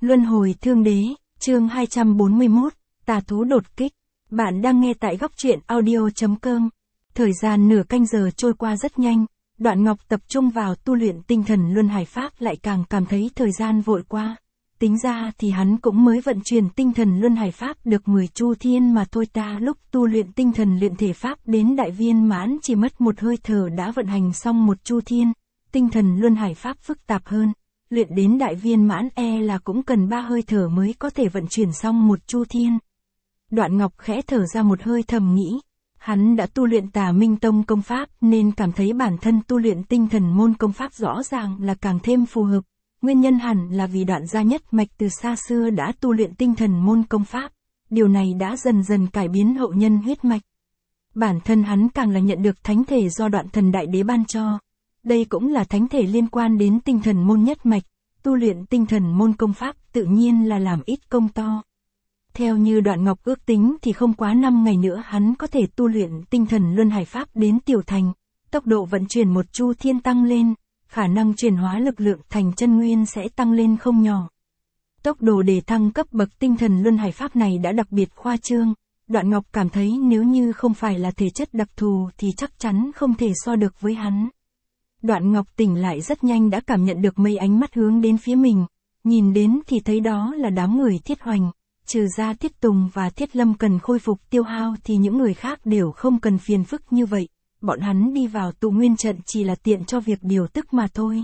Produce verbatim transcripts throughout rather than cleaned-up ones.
Luân hồi thương đế, chương hai trăm bốn mươi mốt, tà thú đột kích. Bạn đang nghe tại góc truyện audio chấm com. Thời gian nửa canh giờ trôi qua rất nhanh, Đoạn Ngọc tập trung vào tu luyện tinh thần luân hải pháp lại càng cảm thấy thời gian vội qua. Tính ra thì hắn cũng mới vận chuyển tinh thần luân hải pháp được mười chu thiên mà thôi, ta lúc tu luyện tinh thần luyện thể pháp đến đại viên mãn chỉ mất một hơi thở đã vận hành xong một chu thiên. Tinh thần luân hải pháp phức tạp hơn, luyện đến đại viên mãn e là cũng cần ba hơi thở mới có thể vận chuyển xong một chu thiên. Đoạn Ngọc khẽ thở ra một hơi thầm nghĩ, hắn đã tu luyện Tà Minh Tông công pháp nên cảm thấy bản thân tu luyện tinh thần môn công pháp rõ ràng là càng thêm phù hợp. Nguyên nhân hẳn là vì Đoạn gia nhất mạch từ xa xưa đã tu luyện tinh thần môn công pháp, điều này đã dần dần cải biến hậu nhân huyết mạch. Bản thân hắn càng là nhận được thánh thể do Đoạn Thần Đại Đế ban cho. Đây cũng là thánh thể liên quan đến tinh thần môn nhất mạch, tu luyện tinh thần môn công pháp tự nhiên là làm ít công to. Theo như Đoạn Ngọc ước tính thì không quá năm ngày nữa hắn có thể tu luyện tinh thần luân hải pháp đến tiểu thành, tốc độ vận chuyển một chu thiên tăng lên, khả năng chuyển hóa lực lượng thành chân nguyên sẽ tăng lên không nhỏ. Tốc độ để thăng cấp bậc tinh thần luân hải pháp này đã đặc biệt khoa trương, Đoạn Ngọc cảm thấy nếu như không phải là thể chất đặc thù thì chắc chắn không thể so được với hắn. Đoạn Ngọc tỉnh lại rất nhanh đã cảm nhận được mấy ánh mắt hướng đến phía mình, nhìn đến thì thấy đó là đám người Thiết Hoành, trừ ra Thiết Tùng và Thiết Lâm cần khôi phục tiêu hao thì những người khác đều không cần phiền phức như vậy, bọn hắn đi vào tụ nguyên trận chỉ là tiện cho việc điều tức mà thôi.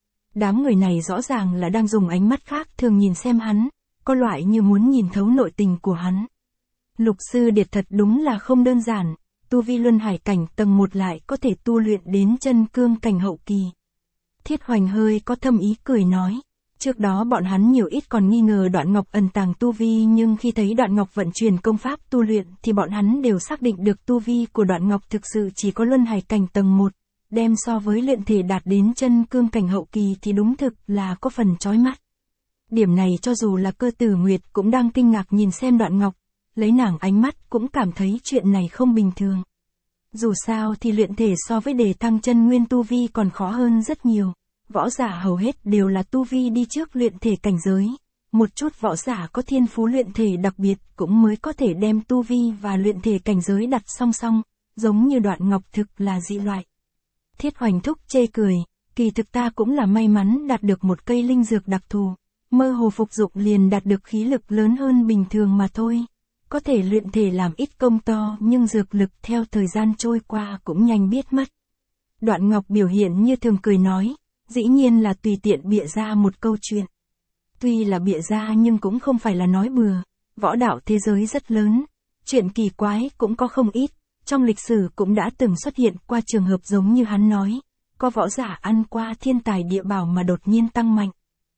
Đám người này rõ ràng là đang dùng ánh mắt khác thường nhìn xem hắn, có loại như muốn nhìn thấu nội tình của hắn. Lục sư Điệt thật đúng là không đơn giản. Tu vi luân hải cảnh tầng một lại có thể tu luyện đến chân cương cảnh hậu kỳ. Thiết Hoành hơi có thâm ý cười nói. Trước đó bọn hắn nhiều ít còn nghi ngờ Đoạn Ngọc ẩn tàng tu vi, nhưng khi thấy Đoạn Ngọc vận chuyển công pháp tu luyện thì bọn hắn đều xác định được tu vi của Đoạn Ngọc thực sự chỉ có luân hải cảnh tầng một. Đem so với luyện thể đạt đến chân cương cảnh hậu kỳ thì đúng thực là có phần chói mắt. Điểm này cho dù là Cơ Tử Nguyệt cũng đang kinh ngạc nhìn xem Đoạn Ngọc. Lấy nàng ánh mắt cũng cảm thấy chuyện này không bình thường. Dù sao thì luyện thể so với đề thăng chân nguyên tu vi còn khó hơn rất nhiều. Võ giả hầu hết đều là tu vi đi trước luyện thể cảnh giới. Một chút võ giả có thiên phú luyện thể đặc biệt cũng mới có thể đem tu vi và luyện thể cảnh giới đặt song song, giống như Đoạn Ngọc thực là dị loại. Thiết Hoành thúc chê cười, kỳ thực ta cũng là may mắn đạt được một cây linh dược đặc thù, mơ hồ phục dụng liền đạt được khí lực lớn hơn bình thường mà thôi. Có thể luyện thể làm ít công to nhưng dược lực theo thời gian trôi qua cũng nhanh biết mất. Đoạn Ngọc biểu hiện như thường cười nói, dĩ nhiên là tùy tiện bịa ra một câu chuyện. Tuy là bịa ra nhưng cũng không phải là nói bừa, võ đạo thế giới rất lớn, chuyện kỳ quái cũng có không ít, trong lịch sử cũng đã từng xuất hiện qua trường hợp giống như hắn nói, có võ giả ăn qua thiên tài địa bảo mà đột nhiên tăng mạnh.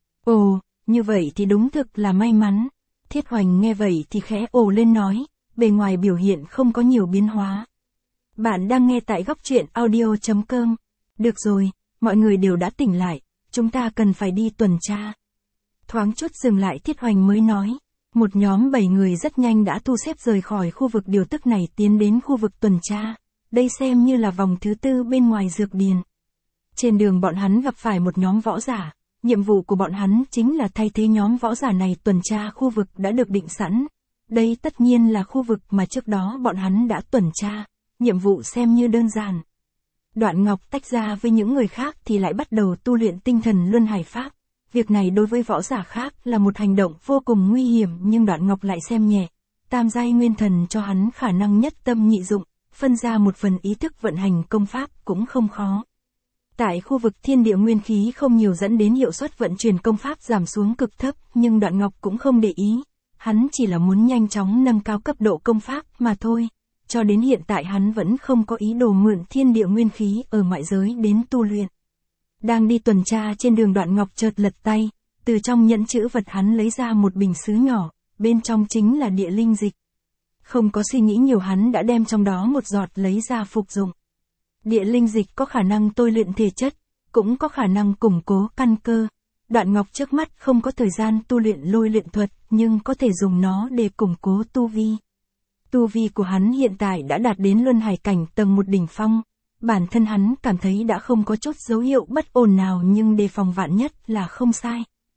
Ồ, như vậy thì đúng thực là may mắn. Thiết Hoành nghe vậy thì khẽ ồ lên nói, bề ngoài biểu hiện không có nhiều biến hóa. Bạn đang nghe tại góc truyện audio chấm com. Được rồi, mọi người đều đã tỉnh lại, chúng ta cần phải đi tuần tra. Thoáng chút dừng lại Thiết Hoành mới nói, một nhóm bảy người rất nhanh đã thu xếp rời khỏi khu vực điều tức này tiến đến khu vực tuần tra, đây xem như là vòng thứ tư bên ngoài dược điền. Trên đường bọn hắn gặp phải một nhóm võ giả. Nhiệm vụ của bọn hắn chính là thay thế nhóm võ giả này tuần tra khu vực đã được định sẵn. Đây tất nhiên là khu vực mà trước đó bọn hắn đã tuần tra, nhiệm vụ xem như đơn giản. Đoạn Ngọc tách ra với những người khác thì lại bắt đầu tu luyện tinh thần luân hải pháp. Việc này đối với võ giả khác là một hành động vô cùng nguy hiểm nhưng Đoạn Ngọc lại xem nhẹ. Tam giai nguyên thần cho hắn khả năng nhất tâm nhị dụng, phân ra một phần ý thức vận hành công pháp cũng không khó. Tại khu vực thiên địa nguyên khí không nhiều dẫn đến hiệu suất vận chuyển công pháp giảm xuống cực thấp, nhưng Đoạn Ngọc cũng không để ý. Hắn chỉ là muốn nhanh chóng nâng cao cấp độ công pháp mà thôi. Cho đến hiện tại hắn vẫn không có ý đồ mượn thiên địa nguyên khí ở ngoại giới đến tu luyện. Đang đi tuần tra trên đường Đoạn Ngọc chợt lật tay, từ trong nhẫn chữ vật hắn lấy ra một bình sứ nhỏ, bên trong chính là địa linh dịch. Không có suy nghĩ nhiều hắn đã đem trong đó một giọt lấy ra phục dụng. Địa linh dịch có khả năng tôi luyện thể chất, cũng có khả năng củng cố căn cơ. Đoạn Ngọc trước mắt không có thời gian tu luyện lôi luyện thuật, nhưng có thể dùng nó để củng cố tu vi. Tu vi của hắn hiện tại đã đạt đến luân hải cảnh tầng một đỉnh phong. Bản thân hắn cảm thấy đã không có chút dấu hiệu bất ổn nào nhưng đề phòng vạn nhất là không sai.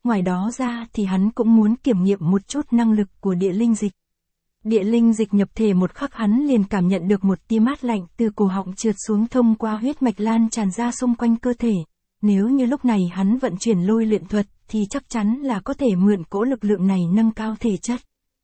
ngoài đó ra thì hắn cũng muốn kiểm nghiệm một chút năng lực của địa linh dịch. Địa linh dịch nhập thể một khắc hắn liền cảm nhận được một tia mát lạnh từ cổ họng trượt xuống thông qua huyết mạch lan tràn ra xung quanh cơ thể. Nếu như lúc này hắn vận chuyển lôi luyện thuật thì chắc chắn là có thể mượn cỗ lực lượng này nâng cao thể chất.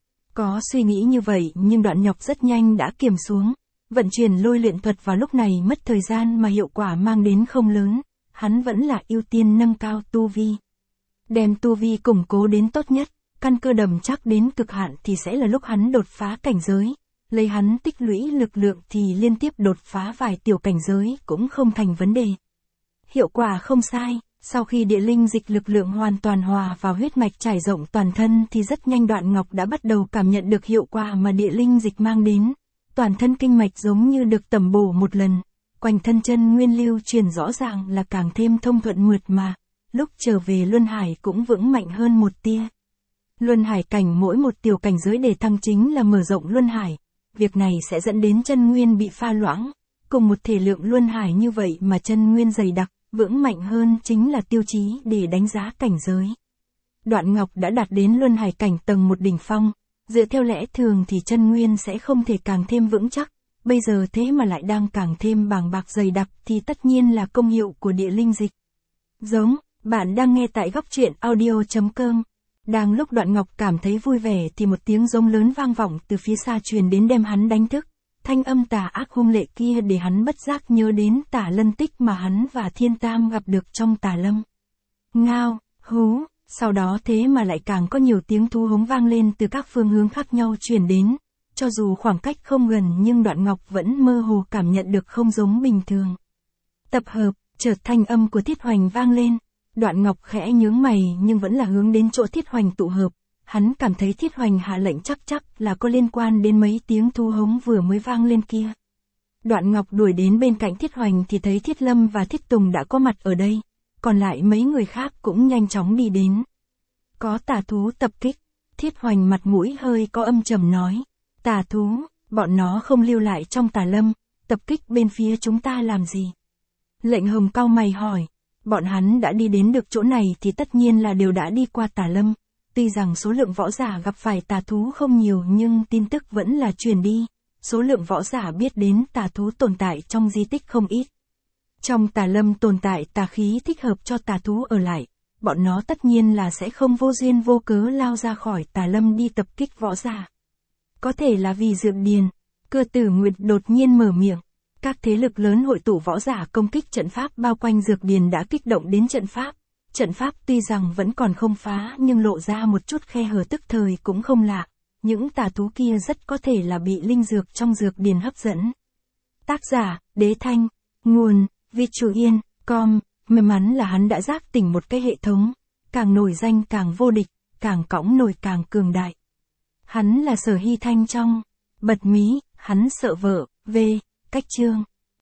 Có suy nghĩ như vậy nhưng Đoạn Ngọc rất nhanh đã kiềm xuống. Vận chuyển lôi luyện thuật vào lúc này mất thời gian mà hiệu quả mang đến không lớn, hắn vẫn là ưu tiên nâng cao tu vi. Đem tu vi củng cố đến tốt nhất, căn cơ đầm chắc đến cực hạn thì sẽ là lúc hắn đột phá cảnh giới. Lấy hắn tích lũy lực lượng thì liên tiếp đột phá vài tiểu cảnh giới cũng không thành vấn đề. Hiệu quả không sai, sau khi địa linh dịch lực lượng hoàn toàn hòa vào huyết mạch trải rộng toàn thân thì rất nhanh Đoạn Ngọc đã bắt đầu cảm nhận được hiệu quả mà địa linh dịch mang đến. Toàn thân kinh mạch giống như được tẩm bổ một lần, quanh thân chân nguyên lưu truyền rõ ràng là càng thêm thông thuận mượt mà, lúc trở về Luân Hải cũng vững mạnh hơn một tia. Luân Hải cảnh mỗi một tiểu cảnh giới để thăng chính là mở rộng Luân Hải, việc này sẽ dẫn đến chân nguyên bị pha loãng, cùng một thể lượng Luân Hải như vậy mà chân nguyên dày đặc, vững mạnh hơn chính là tiêu chí để đánh giá cảnh giới. Đoạn Ngọc đã đạt đến Luân Hải cảnh tầng một đỉnh phong. Dựa theo lẽ thường thì chân nguyên sẽ không thể càng thêm vững chắc, bây giờ thế mà lại đang càng thêm bàng bạc dày đặc thì tất nhiên là công hiệu của địa linh dịch. Giống, bạn đang nghe tại góc truyện audio chấm com. Đang lúc Đoạn Ngọc cảm thấy vui vẻ thì một tiếng giống lớn vang vọng từ phía xa truyền đến đem hắn đánh thức. Thanh âm tà ác hung lệ kia để hắn bất giác nhớ đến Tả Lân tích mà hắn và Thiên Tam gặp được trong Tà Lâm. Ngao, hú. Sau đó thế mà lại càng có nhiều tiếng thú hống vang lên từ các phương hướng khác nhau truyền đến. Cho dù khoảng cách không gần nhưng Đoạn Ngọc vẫn mơ hồ cảm nhận được không giống bình thường. Tập hợp, chợt thanh âm của Thiết Hoành vang lên. Đoạn Ngọc khẽ nhướng mày nhưng vẫn là hướng đến chỗ Thiết Hoành tụ hợp. Hắn cảm thấy Thiết Hoành hạ lệnh chắc chắc là có liên quan đến mấy tiếng thú hống vừa mới vang lên kia. Đoạn Ngọc đuổi đến bên cạnh Thiết Hoành thì thấy Thiết Lâm và Thiết Tùng đã có mặt ở đây. Còn lại mấy người khác cũng nhanh chóng đi đến. Có tà thú tập kích, Thiết Hoành mặt mũi hơi có âm trầm nói. Tà thú, bọn nó không lưu lại trong Tà Lâm, tập kích bên phía chúng ta làm gì? Lệnh Hồng cau mày hỏi, bọn hắn đã đi đến được chỗ này thì tất nhiên là đều đã đi qua Tà Lâm. Tuy rằng số lượng võ giả gặp phải tà thú không nhiều nhưng tin tức vẫn là truyền đi. Số lượng võ giả biết đến tà thú tồn tại trong di tích không ít. Trong Tà Lâm tồn tại tà khí thích hợp cho tà thú ở lại, bọn nó tất nhiên là sẽ không vô duyên vô cớ lao ra khỏi Tà Lâm đi tập kích võ giả. Có thể là vì Dược Điền, Cơ Tử Nguyệt đột nhiên mở miệng. Các thế lực lớn hội tụ võ giả công kích trận pháp bao quanh Dược Điền đã kích động đến trận pháp. Trận pháp tuy rằng vẫn còn không phá nhưng lộ ra một chút khe hở tức thời cũng không lạ. Những tà thú kia rất có thể là bị linh dược trong Dược Điền hấp dẫn. Tác giả, Đế Thanh, nguồn, Vi Chủ Yên, com. May mắn là hắn đã giác tỉnh một cái hệ thống. Càng nổi danh càng vô địch, càng cõng nổi càng cường đại. Hắn là Sở Hy Thanh trong Bật Mí, hắn sợ vợ, V. Cách chương.